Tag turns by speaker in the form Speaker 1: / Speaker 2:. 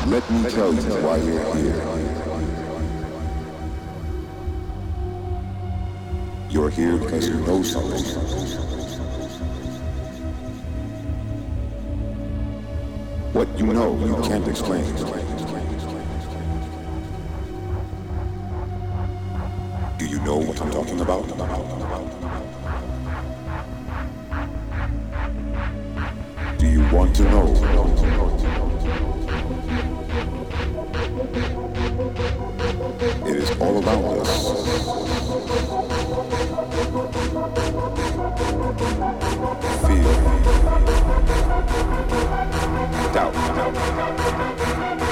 Speaker 1: Let me tell you why you're here. You're here because you know something. What you know, you can't explain. Do you know what I'm talking about? Do you want to know? It is all around us. Fear, doubt,